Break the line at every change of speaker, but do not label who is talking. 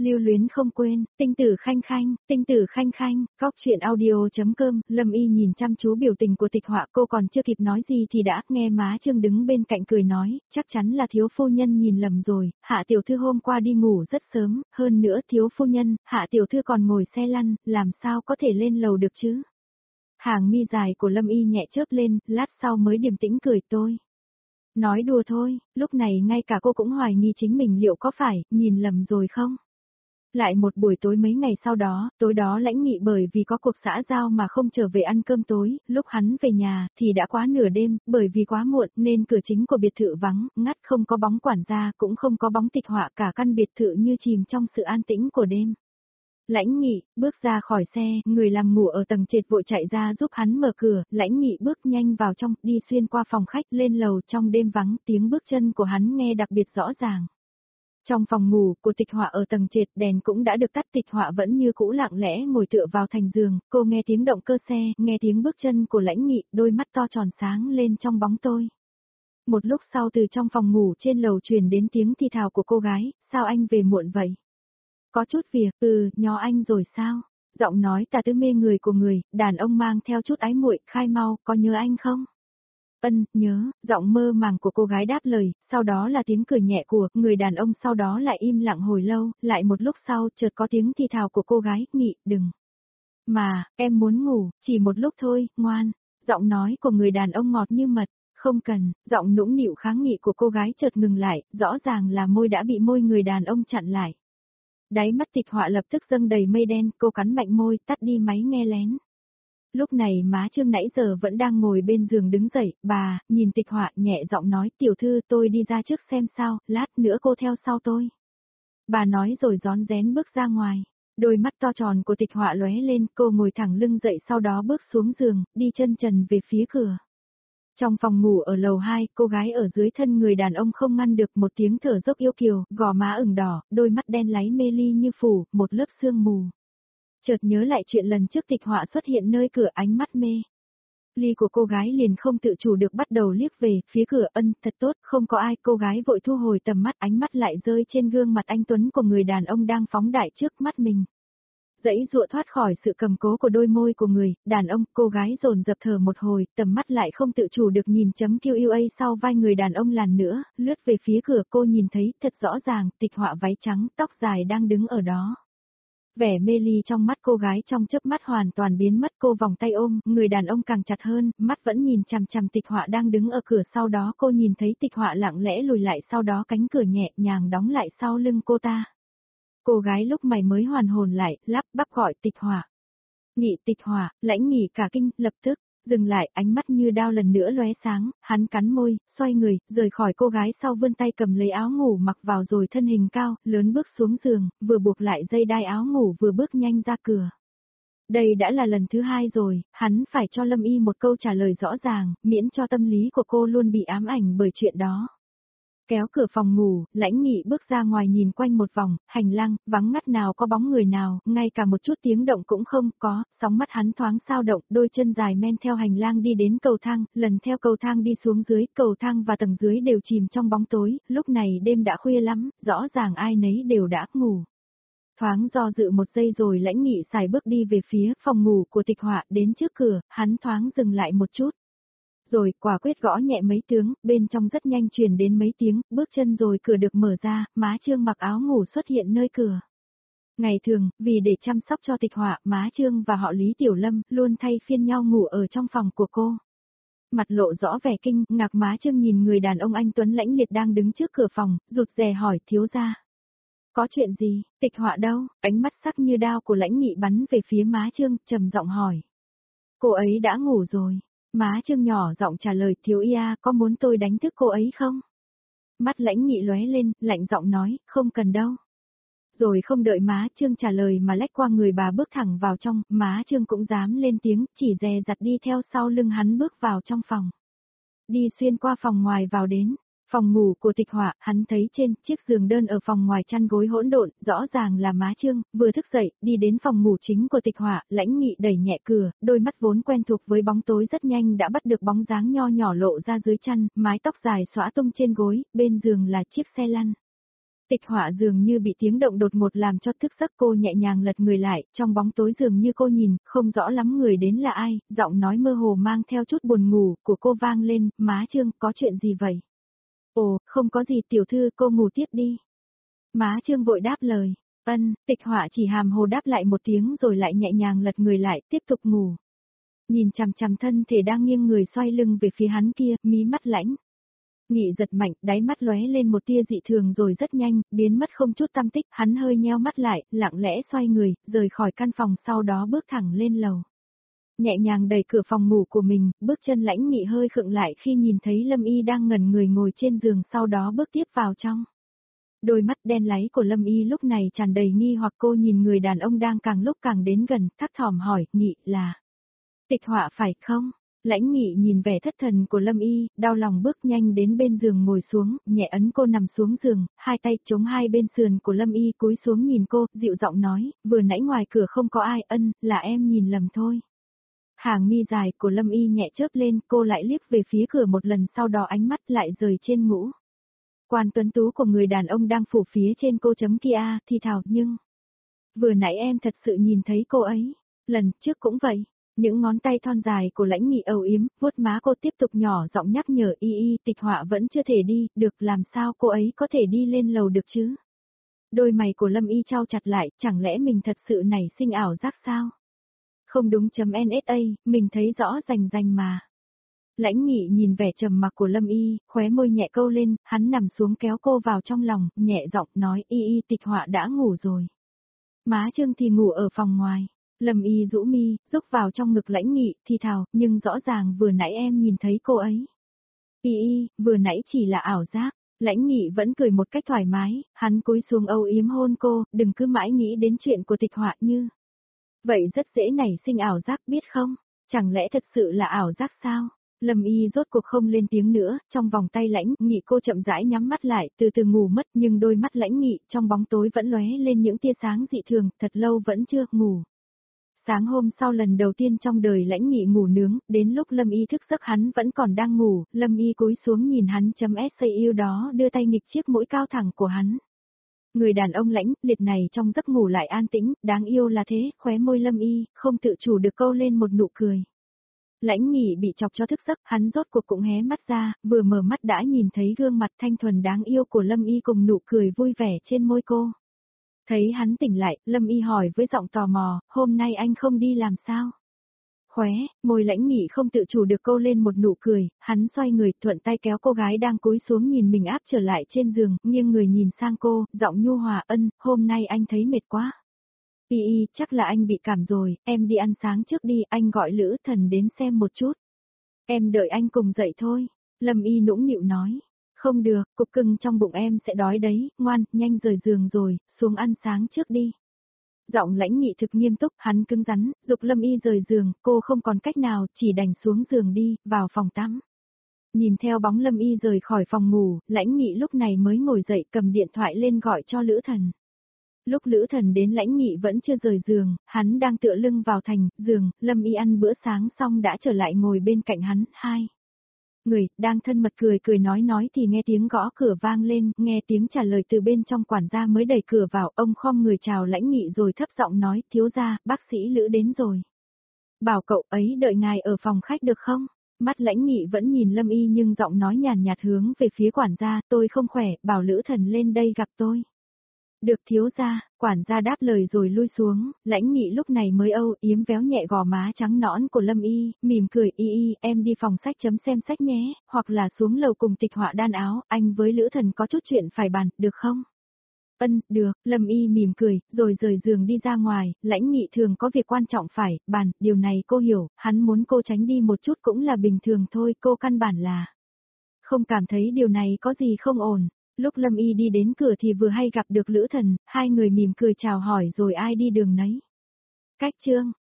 Lưu luyến không quên, tinh tử khanh khanh, góc chuyện audio.com, Lâm Y nhìn chăm chú biểu tình của Tịch Họa, cô còn chưa kịp nói gì thì đã nghe má Trương đứng bên cạnh cười nói, chắc chắn là thiếu phu nhân nhìn lầm rồi, Hạ tiểu thư hôm qua đi ngủ rất sớm, hơn nữa thiếu phu nhân, Hạ tiểu thư còn ngồi xe lăn, làm sao có thể lên lầu được chứ? Hàng mi dài của Lâm Y nhẹ chớp lên, lát sau mới điềm tĩnh cười tôi. Nói đùa thôi, lúc này ngay cả cô cũng hoài nghi chính mình liệu có phải, nhìn lầm rồi không? Lại một buổi tối mấy ngày sau đó, tối đó Lãnh Nghị bởi vì có cuộc xã giao mà không trở về ăn cơm tối, lúc hắn về nhà thì đã quá nửa đêm, bởi vì quá muộn nên cửa chính của biệt thự vắng, ngắt không có bóng quản gia cũng không có bóng Tịch Họa, cả căn biệt thự như chìm trong sự an tĩnh của đêm. Lãnh Nghị bước ra khỏi xe, người làm ngủ ở tầng trệt vội chạy ra giúp hắn mở cửa, Lãnh Nghị bước nhanh vào trong, đi xuyên qua phòng khách lên lầu, trong đêm vắng, tiếng bước chân của hắn nghe đặc biệt rõ ràng. Trong phòng ngủ của Tịch Họa ở tầng trệt, đèn cũng đã được tắt, Tịch Họa vẫn như cũ lặng lẽ ngồi tựa vào thành giường, cô nghe tiếng động cơ xe, nghe tiếng bước chân của Lãnh Nghị, đôi mắt to tròn sáng lên trong bóng tối. Một lúc sau từ trong phòng ngủ trên lầu truyền đến tiếng thì thào của cô gái, sao anh về muộn vậy? Có chút việc, nhó anh rồi sao? Giọng nói tà tứ mê người của người, đàn ông mang theo chút ái muội, khai mau, có nhớ anh không? Nhớ, giọng mơ màng của cô gái đáp lời, sau đó là tiếng cười nhẹ của người đàn ông, sau đó lại im lặng hồi lâu, lại một lúc sau chợt có tiếng thì thào của cô gái, Nghị, đừng. Mà, em muốn ngủ, chỉ một lúc thôi, ngoan. Giọng nói của người đàn ông ngọt như mật, không cần, giọng nũng nịu kháng nghị của cô gái chợt ngừng lại, rõ ràng là môi đã bị môi người đàn ông chặn lại. Đáy mắt Tịch Họa lập tức dâng đầy mây đen, cô cắn mạnh môi, tắt đi máy nghe lén. Lúc này má Trương nãy giờ vẫn đang ngồi bên giường đứng dậy, bà, nhìn Tịch Họa nhẹ giọng nói, tiểu thư tôi đi ra trước xem sao, lát nữa cô theo sau tôi. Bà nói rồi rón rén bước ra ngoài, đôi mắt to tròn của Tịch Họa lóe lên, cô ngồi thẳng lưng dậy sau đó bước xuống giường, đi chân trần về phía cửa. Trong phòng ngủ ở lầu 2, cô gái ở dưới thân người đàn ông không ngăn được một tiếng thở dốc yêu kiều, gò má ửng đỏ, đôi mắt đen láy mê ly như phủ một lớp sương mù. Chợt nhớ lại chuyện lần trước Tịch Họa xuất hiện nơi cửa, ánh mắt mê ly của cô gái liền không tự chủ được bắt đầu liếc về phía cửa. Thật tốt, không có ai, cô gái vội thu hồi tầm mắt, ánh mắt lại rơi trên gương mặt anh tuấn của người đàn ông đang phóng đại trước mắt mình. Dãy dụa thoát khỏi sự cầm cố của đôi môi của người đàn ông, cô gái dồn dập thở một hồi, tầm mắt lại không tự chủ được nhìn chấm QUA sau vai người đàn ông lần nữa, lướt về phía cửa, cô nhìn thấy thật rõ ràng Tịch Họa váy trắng, tóc dài đang đứng ở đó. Vẻ mê ly trong mắt cô gái trong chớp mắt hoàn toàn biến mất, cô vòng tay ôm người đàn ông càng chặt hơn, mắt vẫn nhìn chằm chằm Tịch Họa đang đứng ở cửa, sau đó cô nhìn thấy Tịch Họa lặng lẽ lùi lại, sau đó cánh cửa nhẹ nhàng đóng lại sau lưng cô ta. Cô gái lúc mày mới hoàn hồn lại, lắp bắp gọi Tịch Họa. Nghị, Tịch Họa. Lãnh Nghị cả kinh, lập tức dừng lại, ánh mắt như đao lần nữa lóe sáng, hắn cắn môi, xoay người, rời khỏi cô gái, sau vươn tay cầm lấy áo ngủ mặc vào rồi thân hình cao, lớn bước xuống giường, vừa buộc lại dây đai áo ngủ vừa bước nhanh ra cửa. Đây đã là lần thứ 2 rồi, hắn phải cho Lâm Y một câu trả lời rõ ràng, miễn cho tâm lý của cô luôn bị ám ảnh bởi chuyện đó. Kéo cửa phòng ngủ, Lãnh Nghị bước ra ngoài nhìn quanh một vòng, hành lang, vắng ngắt nào có bóng người nào, ngay cả một chút tiếng động cũng không có, sóng mắt hắn thoáng sao động, đôi chân dài men theo hành lang đi đến cầu thang, lần theo cầu thang đi xuống dưới, cầu thang và tầng dưới đều chìm trong bóng tối, lúc này đêm đã khuya lắm, rõ ràng ai nấy đều đã ngủ. Thoáng do dự một giây rồi Lãnh Nghị xài bước đi về phía phòng ngủ của Tịch Họa, đến trước cửa, hắn thoáng dừng lại một chút. Rồi, quả quyết gõ nhẹ mấy tiếng, bên trong rất nhanh truyền đến mấy tiếng, bước chân rồi cửa được mở ra, má Trương mặc áo ngủ xuất hiện nơi cửa. Ngày thường, vì để chăm sóc cho Tịch Họa, má Trương và họ Lý Tiểu Lâm luôn thay phiên nhau ngủ ở trong phòng của cô. Mặt lộ rõ vẻ kinh ngạc, má Trương nhìn người đàn ông anh tuấn lãnh liệt đang đứng trước cửa phòng, rụt rè hỏi, thiếu gia. Có chuyện gì? Tịch Họa đâu? Ánh mắt sắc như đao của Lãnh Nghị bắn về phía má Trương, trầm giọng hỏi. Cô ấy đã ngủ rồi. Má Trương nhỏ giọng trả lời, thiếu ia, có muốn tôi đánh thức cô ấy không? Mắt Lãnh Nghị lóe lên, lạnh giọng nói, không cần đâu. Rồi không đợi má Trương trả lời mà lách qua người bà bước thẳng vào trong, má Trương cũng dám lên tiếng, chỉ dè dặt đi theo sau lưng hắn bước vào trong phòng. Đi xuyên qua phòng ngoài vào đến phòng ngủ của Tịch Họa, hắn thấy trên chiếc giường đơn ở phòng ngoài chăn gối hỗn độn, rõ ràng là má Trương, vừa thức dậy, đi đến phòng ngủ chính của Tịch Họa, Lãnh Nghị đẩy nhẹ cửa, đôi mắt vốn quen thuộc với bóng tối rất nhanh đã bắt được bóng dáng nho nhỏ lộ ra dưới chăn, mái tóc dài xõa tung trên gối, bên giường là chiếc xe lăn. Tịch Họa dường như bị tiếng động đột ngột làm cho thức giấc, cô nhẹ nhàng lật người lại, trong bóng tối dường như cô nhìn, không rõ lắm người đến là ai, giọng nói mơ hồ mang theo chút buồn ngủ của cô vang lên, má Trương, có chuyện gì vậy? Ồ, không có gì tiểu thư, cô ngủ tiếp đi. Má Trương vội đáp lời, Tịch Họa chỉ hàm hồ đáp lại một tiếng rồi lại nhẹ nhàng lật người lại, tiếp tục ngủ. Nhìn chằm chằm thân thể đang nghiêng người xoay lưng về phía hắn kia, mí mắt lãnh. Nghị giật mạnh, đáy mắt lóe lên một tia dị thường rồi rất nhanh, biến mất không chút tăm tích, hắn hơi nheo mắt lại, lặng lẽ xoay người, rời khỏi căn phòng sau đó bước thẳng lên lầu. Nhẹ nhàng đẩy cửa phòng ngủ của mình, bước chân Lãnh Nghị hơi khựng lại khi nhìn thấy Lâm Y đang ngẩn người ngồi trên giường, sau đó bước tiếp vào trong. Đôi mắt đen láy của Lâm Y lúc này tràn đầy nghi hoặc, cô nhìn người đàn ông đang càng lúc càng đến gần, thắc thỏm hỏi, Nghị là Tịch Họa phải không? Lãnh Nghị nhìn vẻ thất thần của Lâm Y, đau lòng bước nhanh đến bên giường ngồi xuống, nhẹ ấn cô nằm xuống giường, hai tay chống hai bên sườn của Lâm Y cúi xuống nhìn cô, dịu giọng nói, vừa nãy ngoài cửa không có ai, là em nhìn lầm thôi. Hàng mi dài của Lâm Y nhẹ chớp lên, cô lại liếc về phía cửa một lần, sau đó ánh mắt lại rời trên mũ quan tuấn tú của người đàn ông đang phủ phía trên cô chấm kia, thì thào, nhưng vừa nãy em thật sự nhìn thấy cô ấy, lần trước cũng vậy. Những ngón tay thon dài của Lãnh Nghị âu yếm, vuốt má cô, tiếp tục nhỏ giọng nhắc nhở, Y, Tịch Họa vẫn chưa thể đi, được, làm sao cô ấy có thể đi lên lầu được chứ? Đôi mày của Lâm Y chau chặt lại, chẳng lẽ mình thật sự nảy sinh ảo giác sao? Không đúng, NSA, mình thấy rõ rành rành mà. Lãnh Nghị nhìn vẻ trầm mặc của Lâm Y, khóe môi nhẹ câu lên, hắn nằm xuống kéo cô vào trong lòng, nhẹ giọng nói, Y, Tịch Họa đã ngủ rồi. Má Trương thì ngủ ở phòng ngoài. Lâm Y rũ mi, rúc vào trong ngực Lãnh Nghị, thì thào, nhưng rõ ràng vừa nãy em nhìn thấy cô ấy. Y, vừa nãy chỉ là ảo giác. Lãnh Nghị vẫn cười một cách thoải mái, hắn cúi xuống âu yếm hôn cô, đừng cứ mãi nghĩ đến chuyện của Tịch Họa như. Vậy rất dễ nảy sinh ảo giác, biết không? Chẳng lẽ thật sự là ảo giác sao? Lâm Y rốt cuộc không lên tiếng nữa, trong vòng tay Lãnh Nghị cô chậm rãi nhắm mắt lại, từ từ ngủ mất, nhưng đôi mắt Lãnh Nghị trong bóng tối vẫn lóe lên những tia sáng dị thường, thật lâu vẫn chưa ngủ. Sáng hôm sau lần đầu tiên trong đời Lãnh Nghị ngủ nướng, đến lúc Lâm Y thức giấc hắn vẫn còn đang ngủ, Lâm Y cúi xuống nhìn hắn yêu đó đưa tay nghịch chiếc mũi cao thẳng của hắn. Người đàn ông lãnh liệt này trong giấc ngủ lại an tĩnh, đáng yêu là thế, khóe môi Lâm Y không tự chủ được câu lên một nụ cười. Lãnh Nghị bị chọc cho thức giấc, hắn rốt cuộc cũng hé mắt ra, vừa mở mắt đã nhìn thấy gương mặt thanh thuần đáng yêu của Lâm Y cùng nụ cười vui vẻ trên môi cô. Thấy hắn tỉnh lại, Lâm Y hỏi với giọng tò mò, hôm nay anh không đi làm sao? Khóe, môi Lãnh Nghị không tự chủ được câu lên một nụ cười, hắn xoay người thuận tay kéo cô gái đang cúi xuống nhìn mình áp trở lại trên giường, nghiêng người nhìn sang cô, giọng nhu hòa, hôm nay anh thấy mệt quá. Y, chắc là anh bị cảm rồi, em đi ăn sáng trước đi, anh gọi Lữ Thần đến xem một chút. Em đợi anh cùng dậy thôi, Lâm Y nũng nịu nói. Không được, cục cưng trong bụng em sẽ đói đấy, ngoan, nhanh rời giường rồi, xuống ăn sáng trước đi. Giọng Lãnh Nghị thực nghiêm túc, hắn cứng rắn, giục Lâm Y rời giường, cô không còn cách nào, chỉ đành xuống giường đi, vào phòng tắm. Nhìn theo bóng Lâm Y rời khỏi phòng ngủ, Lãnh Nghị lúc này mới ngồi dậy cầm điện thoại lên gọi cho Lữ Thần. Lúc Lữ Thần đến Lãnh Nghị vẫn chưa rời giường, hắn đang tựa lưng vào thành giường, Lâm Y ăn bữa sáng xong đã trở lại ngồi bên cạnh hắn, người, đang thân mật cười nói thì nghe tiếng gõ cửa vang lên, nghe tiếng trả lời từ bên trong, quản gia mới đẩy cửa vào, ông khom người chào Lãnh Nghị rồi thấp giọng nói, thiếu gia, bác sĩ Lữ đến rồi. Bảo cậu ấy đợi ngài ở phòng khách được không? Mắt Lãnh Nghị vẫn nhìn Lâm Y nhưng giọng nói nhàn nhạt hướng về phía quản gia, tôi không khỏe, bảo Lữ Thần lên đây gặp tôi. Được thiếu gia, quản gia đáp lời rồi lui xuống, Lãnh Nghị lúc này mới âu yếm véo nhẹ gò má trắng nõn của Lâm Y, mỉm cười, Y, em đi phòng sách chấm xem sách nhé, hoặc là xuống lầu cùng Tịch Họa đan áo, anh với Lữ Thần có chút chuyện phải bàn, được không? Được, Lâm Y mỉm cười, rồi rời giường đi ra ngoài, Lãnh Nghị thường có việc quan trọng phải bàn, điều này cô hiểu, hắn muốn cô tránh đi một chút cũng là bình thường thôi, cô căn bản là không cảm thấy điều này có gì không ổn. Lúc Lâm Y đi đến cửa thì vừa hay gặp được Lữ Thần, hai người mỉm cười chào hỏi rồi ai đi đường nấy. Cách Trương,